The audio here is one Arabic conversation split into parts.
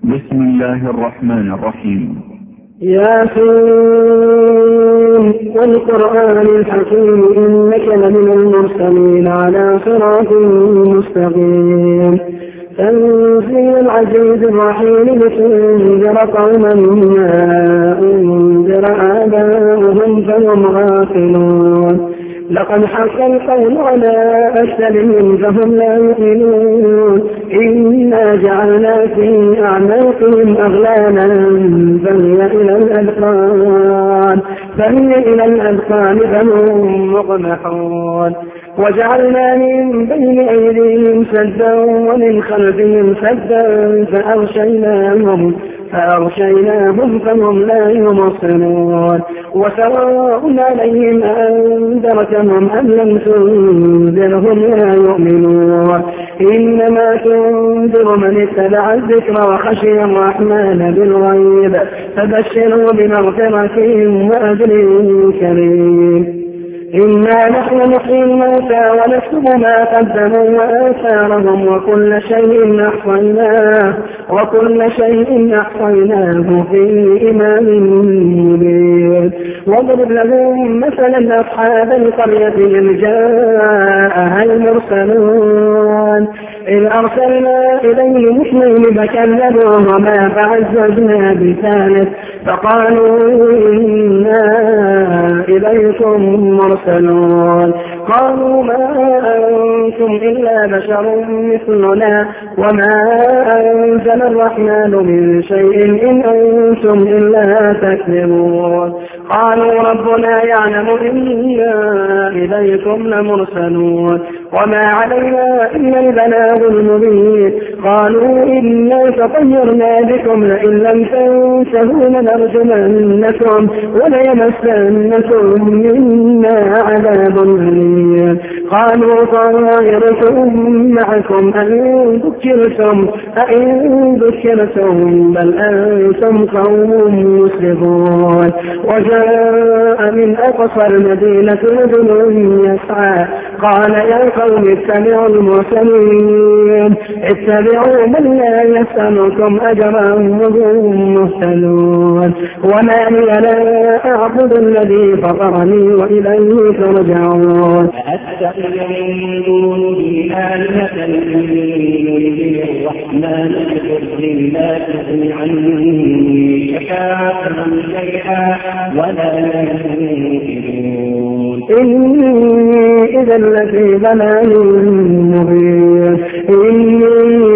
بسم الله الرحمن الرحيم. ياسين والقرآن الحكيم إنك لمن المرسلين على صراط مستقيم. تنزيل العزيز الرحيم لتنذر قوما ما أنذر آباؤهم فهم غافلون. لقد حق القول على أكثرهم فهم لا يؤمنون. إنا جعلنا في أعناقهم أغلالا فهي إلى الأذقان فهم مقمحون. وجعلنا من بين أيديهم سدا ومن خلفهم سدا فأغشيناهم فهم لا يبصرون. وسواء عليهم أنذرتهم أم لم تنذرهم لا يؤمنون. إنما تنذر من اتبع الذكر وخشي الرحمن بالغيب فبشره بمغفرة وأجر كريم. إنا نحن نحيي الموتى ونكتب ما قدموا وآثارهم وكل شيء أحصيناه في إمام مبين. واضرب لهم مثلا أصحاب القرية إذ جاءها المرسلون إذ أرسلنا إليهم اثنين فكذبوهما فعززنا بثالث فقالوا إنا إليكم مرسلون. قالوا ما أنتم إلا بشر مثلنا وما أنزل الرحمن من شيء إن أنتم إلا تكذبون. قالوا ربنا يعلم إنا إليكم لمرسلون وما علينا إلا البلاغ المبين. قالوا إنا تطيرنا بكم لئن لم تنتهوا لنرجمنكم وليمسنكم منا عذاب أليم. قالوا طائركم معكم أئن ذكرتم بل أنتم قوم مسرفون. وجاء من أقصى المدينة رجل يسعى قال يا قوم اتبعوا المرسلين اتبعوا من لا يسألكم أجرا وهم مهتدون. وما لي لا أعبد الذي فطرني وإليه ترجعون. أتخذ من دونه آلهة يريد الرحمن بضر لا تغن عني شفاعتهم شيئا ولا ينفعون. إني إذا لفي ضلال مبين. إني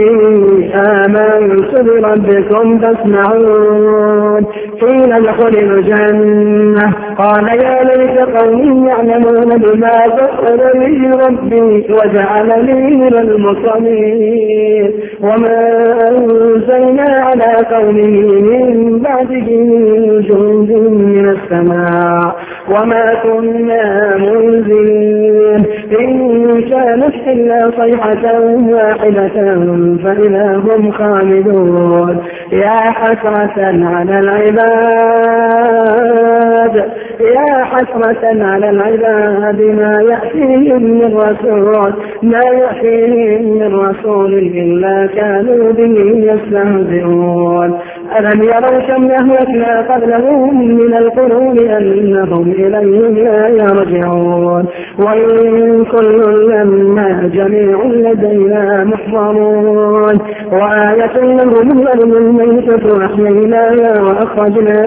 آمنت بربكم فاسمعون. قيل ادخل الجنة قال يا ليت قومي يعلمون بما غفر لي ربي وجعلني من المكرمين. وما أنزلنا على قومه من بعده من جند من السماء وما كنا منزلين. إن كانت إلا صيحة واحدة فإذا هم خالدون. يا حسرة على العباد ما يأتيهم من رسول إلا كانوا به يستهزئون. ألم يروا كم أهلكنا قبلهم من القرون أنهم إليهم لا يرجعون. وإن كل لما جميع لدينا محضرون. وآية لهم الأرض الميتة أحييناها وأخرجنا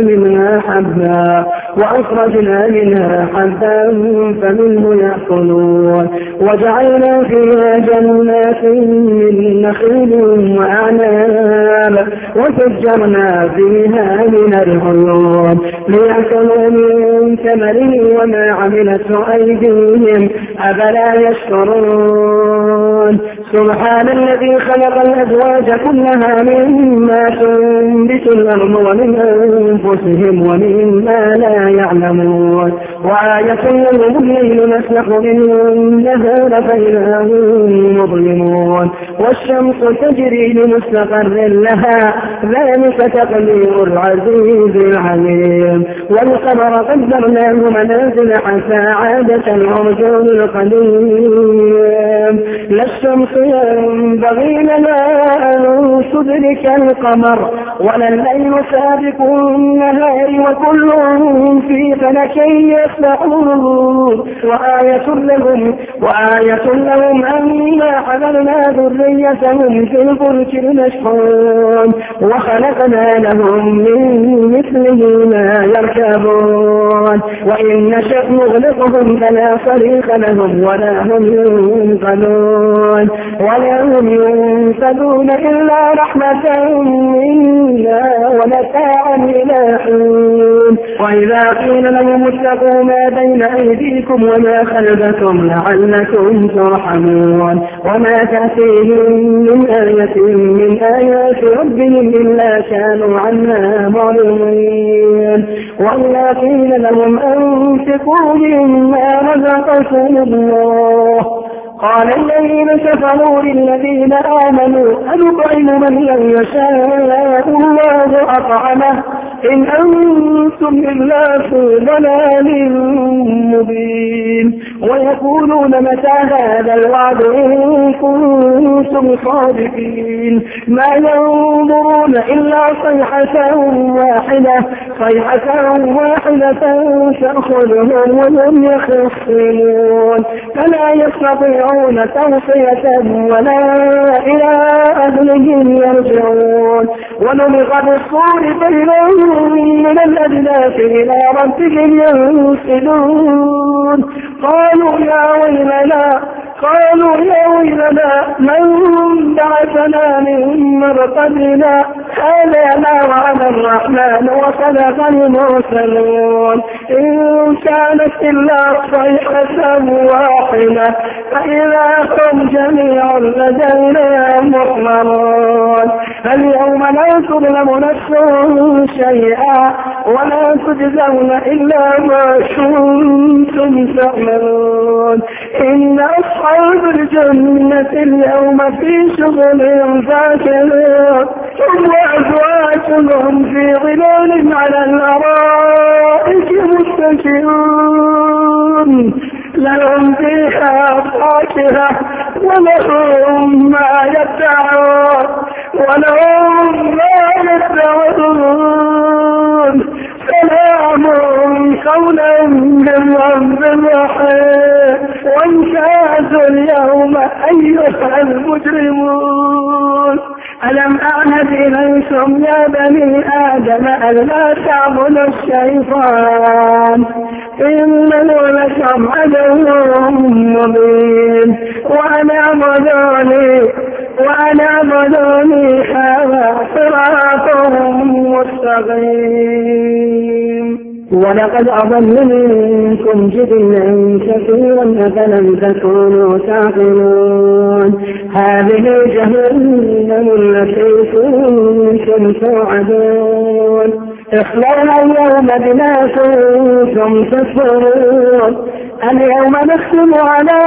منها حبا فمنه يأكلون. وجعلنا فيها جنات من نخيل وأعناب وفجرنا فيها من العيون ليأكلوا من ثمره وما عملته أيديهم أفلا يشكرون. سبحان الذي خلق الأزواج كلها مما تنبت الأرض ومن أنفسهم ومما لا يعلمون. وآية لهم الليل نسلخ منه النهار فإذا هم مظلمون. والشمس تجري لمستقر لها ذلك تقدير العزيز العليم. والقمر قدرناه منازل حتى عادة العرجون القديم. لا الشمس ينبغي لنا أن تدرك كالقمر ولا الليل سابق النهار وكلهم في فلك يسبحون وآية لهم أنا حملنا ذريتهم في الفلك المشحون وخلقنا لهم من مثله ما يركبون وإن نشأ نغلقهم فلا صريخ لهم ولا هم ينفذون إلا رحمة منا ومتاعا إلى حين وإذا قيل لهم اتقوا ما بين أيديكم وما خلفكم لعلكم ترحمون وما تأتيهم من آية من آيات ربهم إلا كانوا عنها معرضين وإذا قيل لهم أنفقوا مما رزقكم الله قال الذين كفروا للذين آمنوا أنطعم من لم يشاء الله أطعمه إن أنتم إلا في ضلال مبين ويقولون متى هذا الوعد إن كنتم صادقين ما ينظرون إلا صيحة واحدة تأخذهم وهم يخصمون فلا يستطيعون توصية ولا إلى أهلهم يرجعون ونفخ بالصور بينهم من الأجداث إلى ربهم ينسلون قالوا يا ويلنا من بعثنا من مرقدنا هذا ما وعد الرحمن وصدق المرسلون إن كانت إلا صيحة واحدة فإذا هم جميع لدينا محضرون اليوم لا تظلم نفس شيئا ولا تجزون إلا ما كنتم تعملون إن أصحاب الجنة اليوم في شغل فاكهون وأزواجهم في ظلال على الأرائك متكئون لهم فيها فاكهة ولهم ما يدعون سلام قولا من رب رحيم وامتازوا اليوم أيها المجرمون ألم أعهد إليكم يا بني آدم ألا تعبدوا الشيطان إنه لكم عدو مبين وأن اعبدوني هذا صراط مستقيم ولقد أضل منكم جبلا كثيرا أفلم تكونوا تعقلون هذه جهنم التي كنتم توعدون اصلوها اليوم بما كنتم تكفرون اليوم نختم على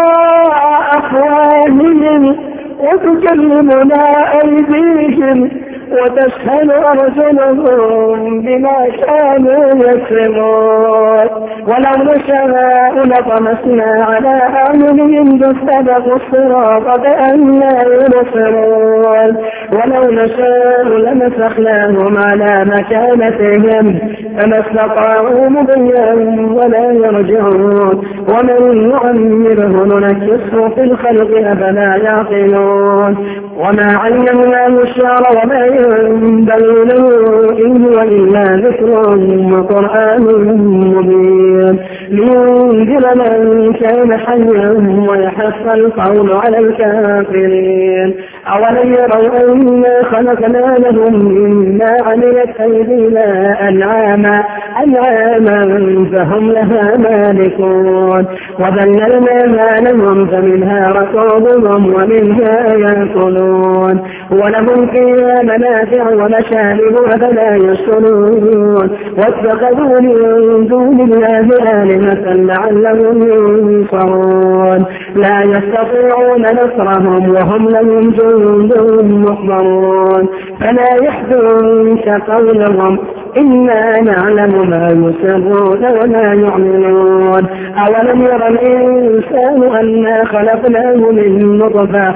أفواههم وتكلمنا أيديهم وتشهد أرجلهم بما كانوا يكسبون ولو نشاء لطمسنا على أعينهم فاستبقوا الصراط كأننا يبصرون ولو نشاء لمسخناهم على مكانتهم فما استطاعوا مضيا ولا يرجعون ومن يعمره ننكسه في الخلق أفلا يعقلون وما علمناه الشعر وما ينبغي له إن هو إلا ذكر وقرآن مبين لينذر من كان حيا ويحق القول على الكافرين أولم يروا أنا خلقنا لهم مما عملت أيدينا أنعاما فهم لها مالكون وذللناها لهم فمنها ركوبهم ومنها يأكلون ولهم فيها منافع ومشارب أفلا يشكرون واتخذوا من دون الله آلهة لعلهم ينصرون لا يستطيعون نصرهم وهم لهم جند محضرون فلا يحزنك قولهم إنا نعلم ما يسرون وما يعلنون أولم ير الإنسان أنا خلقناه من نطفة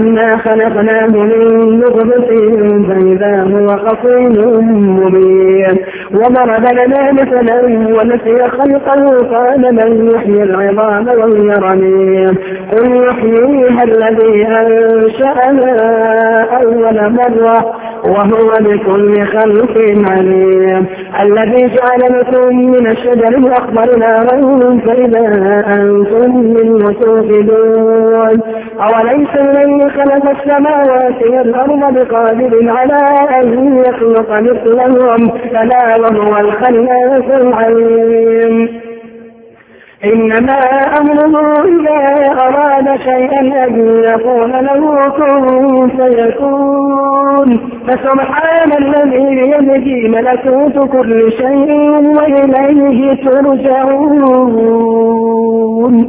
فإذا هو خصيم مبين وضرب لنا مثلا ونسي خلقه قال من يحيي العظام وهي رميم قل يحييها الذي أنشأها أول مرة وهو بكل خلق عليم الذي جعل لكم من الشجر الأخضر نارا فإذا أنتم منه توقدون أوليس الذي خلق السماوات والأرض بقادر على أن يخلق مثلهم بلى وهو الخلاق العليم إنما أمره إذا أراد شيئا أن يقول له كن فيكون فسبحان الذي بيده ملكوت كل شيء وإليه ترجعون